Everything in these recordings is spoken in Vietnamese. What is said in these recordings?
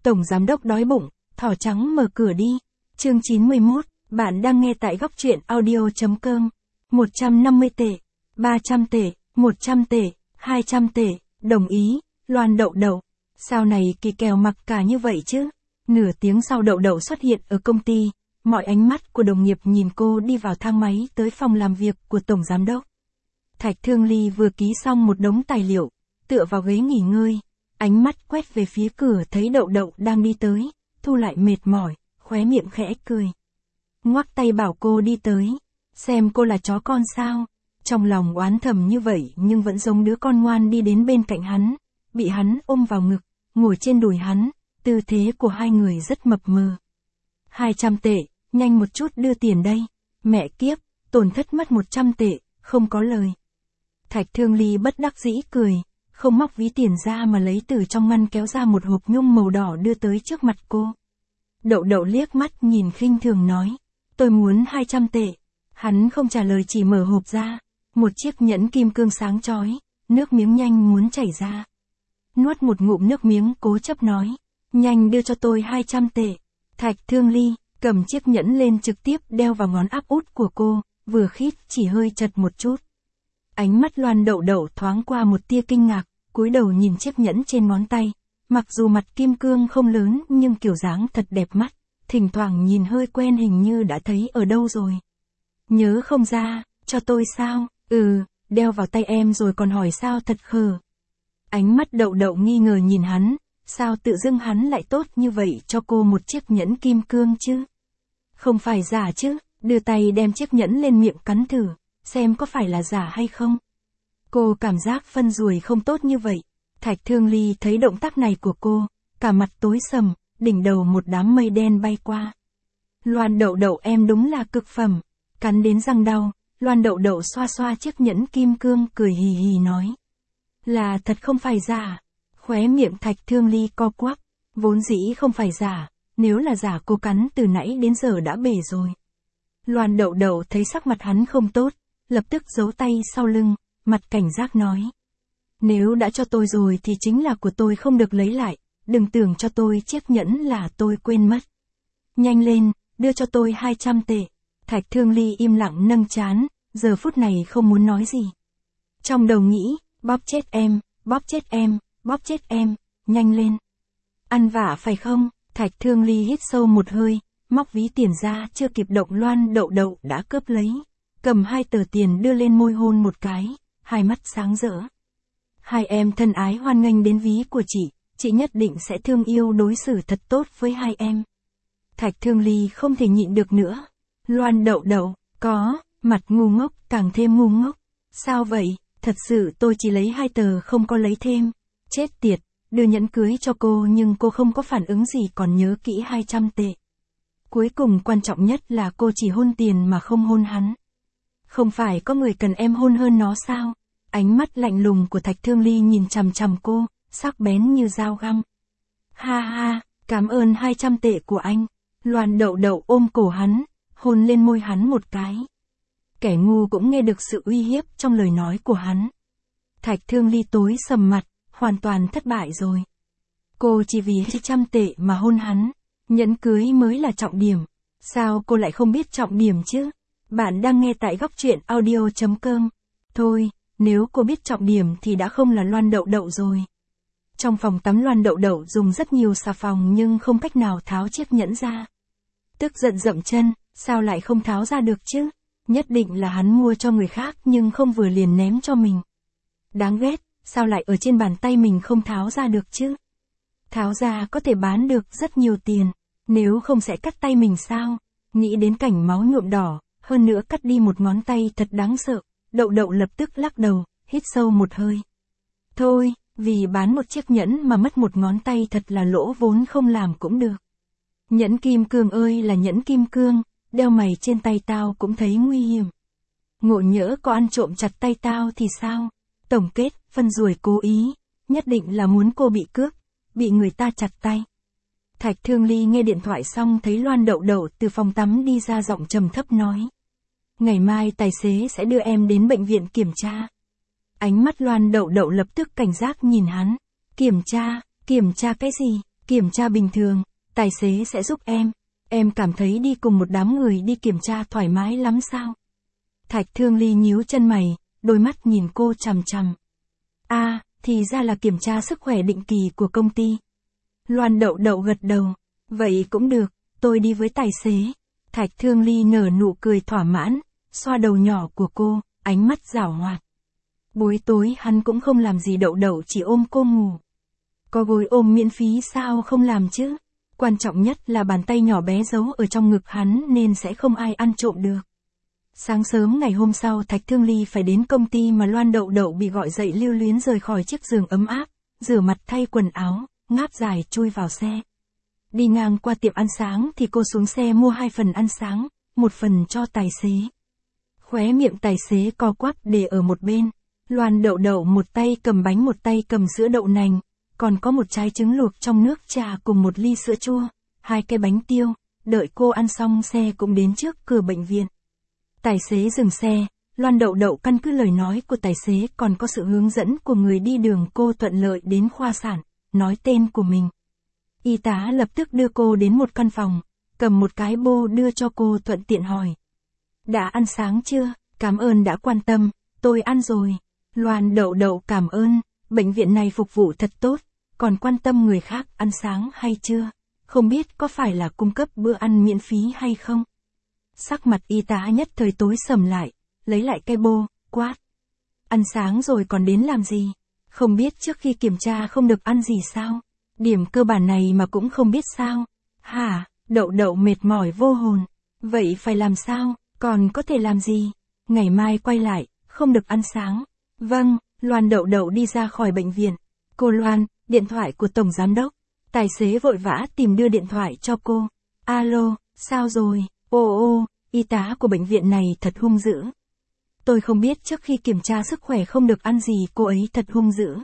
Tổng giám đốc đói bụng, thỏ trắng mở cửa đi. Chương 91, bạn đang nghe tại góc truyện audio.com. 150 tệ, 300 tệ, 100 tệ, 200 tệ, đồng ý, Loan Đậu Đậu. Sao này kỳ kèo mặc cả như vậy chứ? Nửa tiếng sau Đậu Đậu xuất hiện ở công ty, mọi ánh mắt của đồng nghiệp nhìn cô đi vào thang máy tới phòng làm việc của Tổng Giám đốc. Thạch Thương Ly vừa ký xong một đống tài liệu, tựa vào ghế nghỉ ngơi, ánh mắt quét về phía cửa thấy Đậu Đậu đang đi tới, thu lại mệt mỏi, khóe miệng khẽ cười. Ngoắc tay bảo cô đi tới, xem cô là chó con sao. Trong lòng oán thầm như vậy nhưng vẫn giống đứa con ngoan đi đến bên cạnh hắn, bị hắn ôm vào ngực, ngồi trên đùi hắn, tư thế của hai người rất mập mờ. 200 tệ, nhanh một chút đưa tiền đây. Mẹ kiếp, tổn thất mất 100 tệ, không có lời. Thạch Thương Ly bất đắc dĩ cười, không móc ví tiền ra mà lấy từ trong ngăn kéo ra một hộp nhung màu đỏ đưa tới trước mặt cô. Đậu Đậu liếc mắt nhìn khinh thường nói, tôi muốn 200 tệ. Hắn không trả lời chỉ mở hộp ra, một chiếc nhẫn kim cương sáng chói, nước miếng nhanh muốn chảy ra. Nuốt một ngụm nước miếng cố chấp nói, nhanh đưa cho tôi 200 tệ. Thạch Thương Ly cầm chiếc nhẫn lên trực tiếp đeo vào ngón áp út của cô, vừa khít chỉ hơi chật một chút. Ánh mắt Loan Đậu Đậu thoáng qua một tia kinh ngạc, cúi đầu nhìn chiếc nhẫn trên ngón tay. Mặc dù mặt kim cương không lớn nhưng kiểu dáng thật đẹp mắt, thỉnh thoảng nhìn hơi quen hình như đã thấy ở đâu rồi. Nhớ không ra, cho tôi sao? Đeo vào tay em rồi còn hỏi sao thật khờ. Ánh mắt Đậu Đậu nghi ngờ nhìn hắn, sao tự dưng hắn lại tốt như vậy cho cô một chiếc nhẫn kim cương chứ? Không phải giả chứ, đưa tay đem chiếc nhẫn lên miệng cắn thử, xem có phải là giả hay không. Cô cảm giác phân ruồi không tốt như vậy. Thạch Thương Ly thấy động tác này của cô, cả mặt tối sầm, đỉnh đầu một đám mây đen bay qua. Loan Đậu Đậu em đúng là cực phẩm, cắn đến răng đau, Loan Đậu Đậu xoa xoa chiếc nhẫn kim cương cười hì hì nói. Là thật không phải giả. Khóe miệng Thạch Thương Ly co quắp, vốn dĩ không phải giả, nếu là giả cô cắn từ nãy đến giờ đã bể rồi. Loan Đậu Đậu thấy sắc mặt hắn không tốt, lập tức giấu tay sau lưng, mặt cảnh giác nói. Nếu đã cho tôi rồi thì chính là của tôi không được lấy lại, đừng tưởng cho tôi chiếc nhẫn là tôi quên mất. Nhanh lên, đưa cho tôi 200 tệ. Thạch Thương Ly im lặng nâng trán, giờ phút này không muốn nói gì. Trong đầu nghĩ, bóp chết em, bóp chết em, bóp chết em, nhanh lên. Ăn vạ phải không? Thạch Thương Ly hít sâu một hơi, móc ví tiền ra chưa kịp động Loan Đậu Đậu đã cướp lấy. Cầm 2 tờ tiền đưa lên môi hôn một cái, hai mắt sáng rỡ. Hai em thân ái hoan nghênh đến ví của chị nhất định sẽ thương yêu đối xử thật tốt với hai em. Thạch Thương Ly không thể nhịn được nữa. Loan Đậu Đậu, có, mặt ngu ngốc càng thêm ngu ngốc. Sao vậy, thật sự tôi chỉ lấy 2 tờ không có lấy thêm. Chết tiệt, đưa nhẫn cưới cho cô nhưng cô không có phản ứng gì còn nhớ kỹ 200 tệ. Cuối cùng quan trọng nhất là cô chỉ hôn tiền mà không hôn hắn. Không phải có người cần em hôn hơn nó sao? Ánh mắt lạnh lùng của Thạch Thương Ly nhìn chằm chằm cô, sắc bén như dao găm. Ha ha, cảm ơn 200 tệ của anh. Loan Đậu Đậu ôm cổ hắn, hôn lên môi hắn một cái. Kẻ ngu cũng nghe được sự uy hiếp trong lời nói của hắn. Thạch Thương Ly tối sầm mặt, hoàn toàn thất bại rồi. Cô chỉ vì 200 tệ mà hôn hắn, nhẫn cưới mới là trọng điểm. Sao cô lại không biết trọng điểm chứ? Bạn đang nghe tại góc truyện audio.com. Thôi, nếu cô biết trọng điểm thì đã không là Loan Đậu Đậu rồi. Trong phòng tắm Loan Đậu Đậu dùng rất nhiều xà phòng nhưng không cách nào tháo chiếc nhẫn ra. Tức giận dậm chân, sao lại không tháo ra được chứ? Nhất định là hắn mua cho người khác nhưng không vừa liền ném cho mình. Đáng ghét, sao lại ở trên bàn tay mình không tháo ra được chứ? Tháo ra có thể bán được rất nhiều tiền, nếu không sẽ cắt tay mình sao? Nghĩ đến cảnh máu nhuộm đỏ, hơn nữa cắt đi một ngón tay thật đáng sợ, Đậu Đậu lập tức lắc đầu, hít sâu một hơi. Thôi, vì bán một chiếc nhẫn mà mất một ngón tay thật là lỗ vốn không làm cũng được. Nhẫn kim cương ơi là nhẫn kim cương, đeo mày trên tay tao cũng thấy nguy hiểm. Ngộ nhỡ có ăn trộm chặt tay tao thì sao? Tổng kết, phân ruồi cố ý, nhất định là muốn cô bị cướp, bị người ta chặt tay. Thạch Thương Ly nghe điện thoại xong thấy Loan Đậu Đậu từ phòng tắm đi ra giọng trầm thấp nói. Ngày mai tài xế sẽ đưa em đến bệnh viện kiểm tra. Ánh mắt Loan Đậu Đậu lập tức cảnh giác nhìn hắn. Kiểm tra cái gì? Kiểm tra bình thường, tài xế sẽ giúp em cảm thấy đi cùng một đám người đi kiểm tra thoải mái lắm sao? Thạch Thương Ly nhíu chân mày, đôi mắt nhìn cô chằm chằm. Thì ra là kiểm tra sức khỏe định kỳ của công ty. Loan Đậu Đậu gật đầu. Vậy cũng được, tôi đi với tài xế. Thạch Thương Ly nở nụ cười thỏa mãn, xoa đầu nhỏ của cô, ánh mắt giảo hoạt. Buổi tối hắn cũng không làm gì Đậu Đậu chỉ ôm cô ngủ. Có gối ôm miễn phí sao không làm chứ? Quan trọng nhất là bàn tay nhỏ bé giấu ở trong ngực hắn nên sẽ không ai ăn trộm được. Sáng sớm ngày hôm sau Thạch Thương Ly phải đến công ty mà Loan Đậu Đậu bị gọi dậy lưu luyến rời khỏi chiếc giường ấm áp, rửa mặt thay quần áo, ngáp dài chui vào xe. Đi ngang qua tiệm ăn sáng thì cô xuống xe mua 2 phần ăn sáng, 1 phần cho tài xế. Khóe miệng tài xế co quắp để ở một bên. Loan Đậu Đậu một tay cầm bánh một tay cầm sữa đậu nành, còn có một trái trứng luộc trong nước trà cùng một ly sữa chua, 2 cái bánh tiêu. Đợi cô ăn xong xe cũng đến trước cửa bệnh viện. Tài xế dừng xe, Loan Đậu Đậu căn cứ lời nói của tài xế còn có sự hướng dẫn của người đi đường cô thuận lợi đến khoa sản, nói tên của mình. Y tá lập tức đưa cô đến một căn phòng, cầm một cái bô đưa cho cô thuận tiện hỏi. Đã ăn sáng chưa? Cảm ơn đã quan tâm, tôi ăn rồi. Loan Đậu Đậu cảm ơn, bệnh viện này phục vụ thật tốt, còn quan tâm người khác ăn sáng hay chưa? Không biết có phải là cung cấp bữa ăn miễn phí hay không? Sắc mặt y tá nhất thời tối sầm lại, lấy lại cái bô, quát. Ăn sáng rồi còn đến làm gì? Không biết trước khi kiểm tra không được ăn gì sao? Điểm cơ bản này mà cũng không biết sao? Hả? Đậu Đậu mệt mỏi vô hồn. Vậy phải làm sao? Còn có thể làm gì? Ngày mai quay lại, không được ăn sáng. Vâng, Loan Đậu Đậu đi ra khỏi bệnh viện. Cô Loan, điện thoại của Tổng Giám Đốc. Tài xế vội vã tìm đưa điện thoại cho cô. Alo, sao rồi? Ô, y tá của bệnh viện này thật hung dữ. Tôi không biết trước khi kiểm tra sức khỏe không được ăn gì, cô ấy thật hung dữ.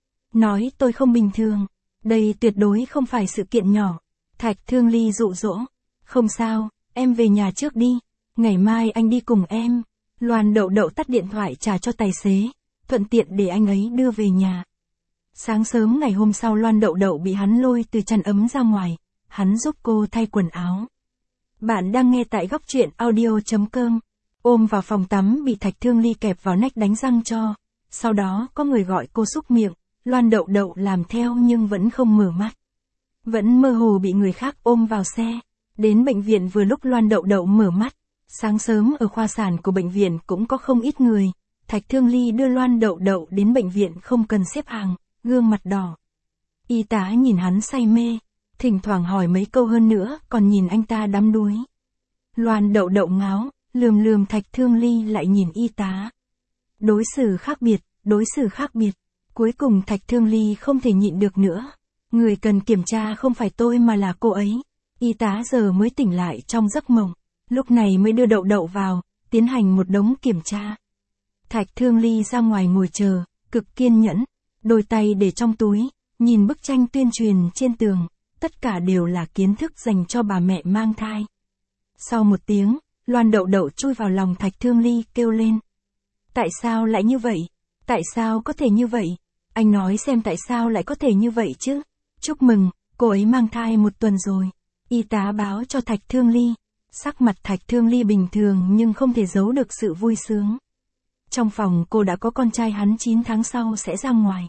Nói tôi không bình thường. Đây tuyệt đối không phải sự kiện nhỏ. Thạch Thương Ly dụ dỗ. Không sao, em về nhà trước đi. Ngày mai anh đi cùng em. Loan Đậu Đậu tắt điện thoại trả cho tài xế, thuận tiện để anh ấy đưa về nhà. Sáng sớm ngày hôm sau Loan Đậu Đậu bị hắn lôi từ chăn ấm ra ngoài. Hắn giúp cô thay quần áo. Bạn đang nghe tại góc truyện audio.com. Ôm vào phòng tắm bị Thạch Thương Ly kẹp vào nách đánh răng cho. Sau đó có người gọi cô xúc miệng. Loan Đậu Đậu làm theo nhưng vẫn không mở mắt. Vẫn mơ hồ bị người khác ôm vào xe. Đến bệnh viện vừa lúc Loan Đậu Đậu mở mắt. Sáng sớm ở khoa sản của bệnh viện cũng có không ít người. Thạch Thương Ly đưa Loan Đậu Đậu đến bệnh viện không cần xếp hàng, gương mặt đỏ. Y tá nhìn hắn say mê, thỉnh thoảng hỏi mấy câu hơn nữa còn nhìn anh ta đắm đuối. Loan Đậu Đậu ngáo, lườm Thạch Thương Ly lại nhìn y tá. Đối xử khác biệt, đối xử khác biệt. Cuối cùng Thạch Thương Ly không thể nhịn được nữa. Người cần kiểm tra không phải tôi mà là cô ấy. Y tá giờ mới tỉnh lại trong giấc mộng. Lúc này mới đưa Đậu Đậu vào, tiến hành một đống kiểm tra. Thạch Thương Ly ra ngoài ngồi chờ, cực kiên nhẫn, đôi tay để trong túi, nhìn bức tranh tuyên truyền trên tường, tất cả đều là kiến thức dành cho bà mẹ mang thai. Sau 1 tiếng, Loan Đậu Đậu chui vào lòng Thạch Thương Ly kêu lên. Tại sao lại như vậy? Tại sao có thể như vậy? Anh nói xem tại sao lại có thể như vậy chứ? Chúc mừng, cô ấy mang thai 1 tuần rồi. Y tá báo cho Thạch Thương Ly. Sắc mặt Thạch Thương Ly bình thường nhưng không thể giấu được sự vui sướng. Trong phòng cô đã có con trai, hắn 9 tháng sau sẽ ra ngoài.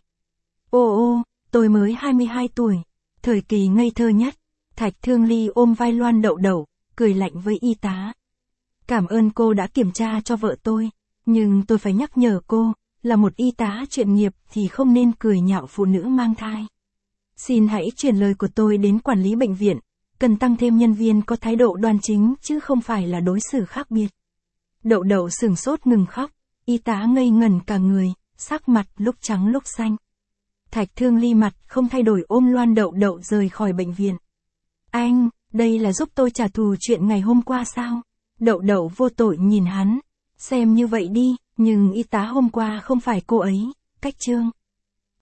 Ô, tôi mới 22 tuổi. Thời kỳ ngây thơ nhất. Thạch Thương Ly ôm vai Loan Đậu Đậu, cười lạnh với y tá. Cảm ơn cô đã kiểm tra cho vợ tôi. Nhưng tôi phải nhắc nhở cô, là một y tá chuyên nghiệp thì không nên cười nhạo phụ nữ mang thai. Xin hãy truyền lời của tôi đến quản lý bệnh viện. Cần tăng thêm nhân viên có thái độ đoan chính chứ không phải là đối xử khác biệt. Đậu Đậu sửng sốt ngừng khóc. Y tá ngây ngẩn cả người, sắc mặt lúc trắng lúc xanh. Thạch Thương Ly mặt không thay đổi ôm Loan Đậu Đậu rời khỏi bệnh viện. Anh, đây là giúp tôi trả thù chuyện ngày hôm qua sao? Đậu Đậu vô tội nhìn hắn. Xem như vậy đi, nhưng y tá hôm qua không phải cô ấy, cách trương.